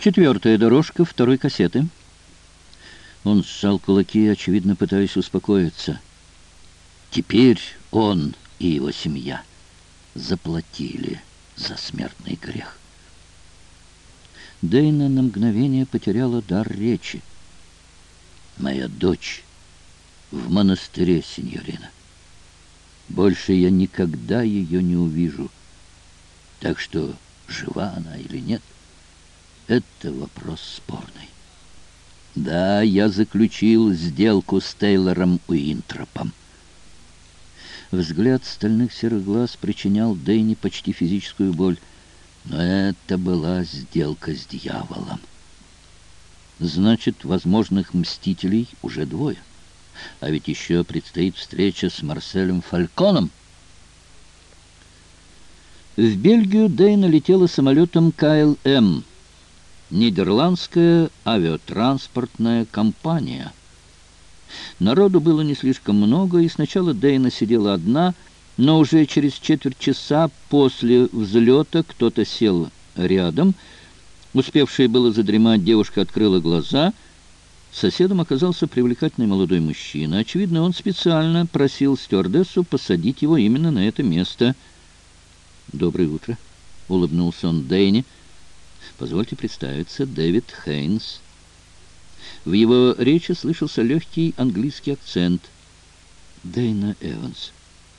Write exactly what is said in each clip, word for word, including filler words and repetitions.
Четвертая дорожка второй кассеты. Он сжал кулаки, очевидно, пытаясь успокоиться. Теперь он и его семья заплатили за смертный грех. Дейна на мгновение потеряла дар речи. «Моя дочь в монастыре, синьорина. Больше я никогда ее не увижу. Так что, жива она или нет, это вопрос спорный. Да, я заключил сделку с Тейлором Уинтропом». Взгляд стальных серых глаз причинял Дейне почти физическую боль. Но это была сделка с дьяволом. Значит, возможных мстителей уже двое. А ведь еще предстоит встреча с Марселем Фальконом. В Бельгию Дейна летела самолетом ка эл эм, Нидерландская авиатранспортная компания. Народу было не слишком много, и сначала Дейна сидела одна, но уже через четверть часа после взлета кто-то сел рядом. Успевшая было задремать, девушка открыла глаза. Соседом оказался привлекательный молодой мужчина. Очевидно, он специально просил стюардессу посадить его именно на это место. «Доброе утро», — улыбнулся он Дейне. «Позвольте представиться, Дэвид Хейнс». В его речи слышался легкий английский акцент. Дейна Эванс.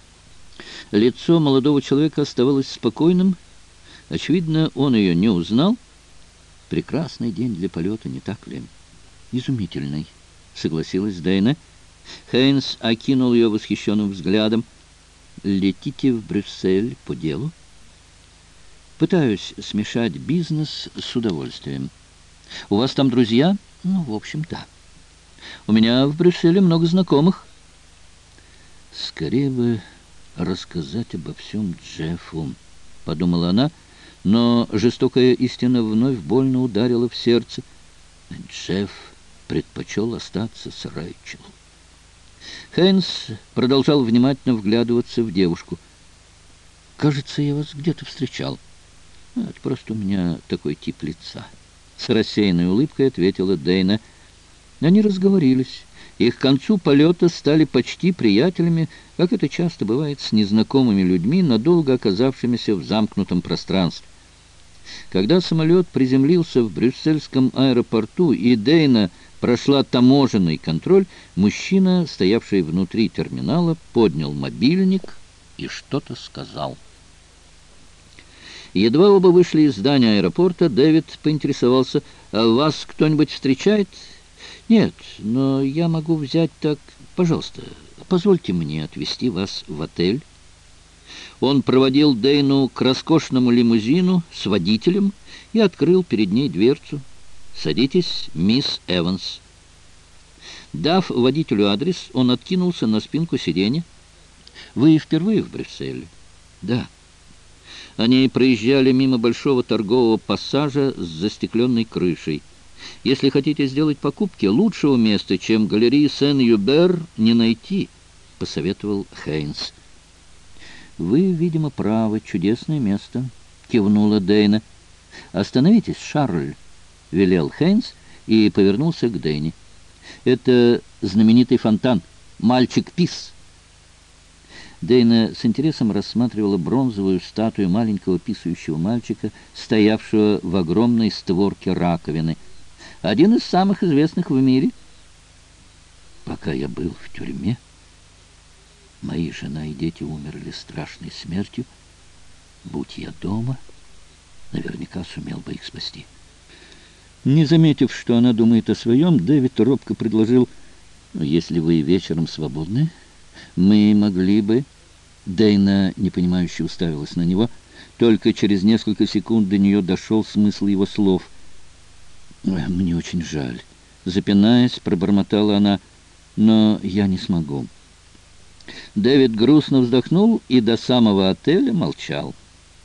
Лицо молодого человека оставалось спокойным. Очевидно, он ее не узнал. Прекрасный день для полета, не так ли? Изумительный, согласилась Дейна. Хейнс окинул ее восхищенным взглядом. Летите в Брюссель по делу? Пытаюсь смешать бизнес с удовольствием. У вас там друзья? Ну, в общем, да. У меня в Брюсселе много знакомых. Скорее бы рассказать обо всем Джеффу, подумала она, но жестокая истина вновь больно ударила в сердце. Джефф предпочел остаться с Рэйчел. Хейнс продолжал внимательно вглядываться в девушку. «Кажется, я вас где-то встречал. Это просто у меня такой тип лица». С рассеянной улыбкой ответила Дейна. Они разговорились, и к концу полета стали почти приятелями, как это часто бывает с незнакомыми людьми, надолго оказавшимися в замкнутом пространстве. Когда самолет приземлился в брюссельском аэропорту, и Дейна прошла таможенный контроль, мужчина, стоявший внутри терминала, поднял мобильник и что-то сказал. Едва оба вышли из здания аэропорта, Дэвид поинтересовался: «А вас кто-нибудь встречает?» «Нет, но я могу взять так... Пожалуйста, позвольте мне отвезти вас в отель». Он проводил Дейну к роскошному лимузину с водителем и открыл перед ней дверцу. «Садитесь, мисс Эванс». Дав водителю адрес, он откинулся на спинку сиденья. «Вы впервые в Брюсселе?» «Да». Они проезжали мимо большого торгового пассажа с застекленной крышей. «Если хотите сделать покупки, лучшего места, чем галереи Сен-Юбер, не найти», — посоветовал Хейнс. «Вы, видимо, правы. Чудесное место», — кивнула Дейна. «Остановитесь, Шарль», — велел Хейнс и повернулся к Дейне. «Это знаменитый фонтан. Мальчик Пис». Дейна с интересом рассматривала бронзовую статую маленького писающего мальчика, стоявшего в огромной створке раковины. Один из самых известных в мире. «Пока я был в тюрьме, мои жена и дети умерли страшной смертью. Будь я дома, наверняка сумел бы их спасти». Не заметив, что она думает о своем, Дэвид робко предложил: «Если вы вечером свободны, мы могли бы...» Дейна, непонимающе, уставилась на него. Только через несколько секунд до нее дошел смысл его слов. «Мне очень жаль», — запинаясь, пробормотала она, — «но я не смогу». Дэвид грустно вздохнул и до самого отеля молчал.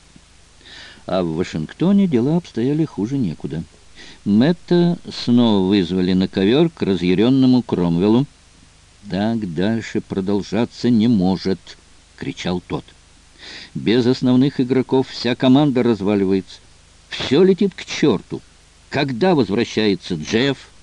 А в Вашингтоне дела обстояли хуже некуда. Мэтта снова вызвали на ковер к разъяренному Кромвеллу. «Так дальше продолжаться не может», — кричал тот. «Без основных игроков вся команда разваливается. Все летит к черту. Когда возвращается Джефф?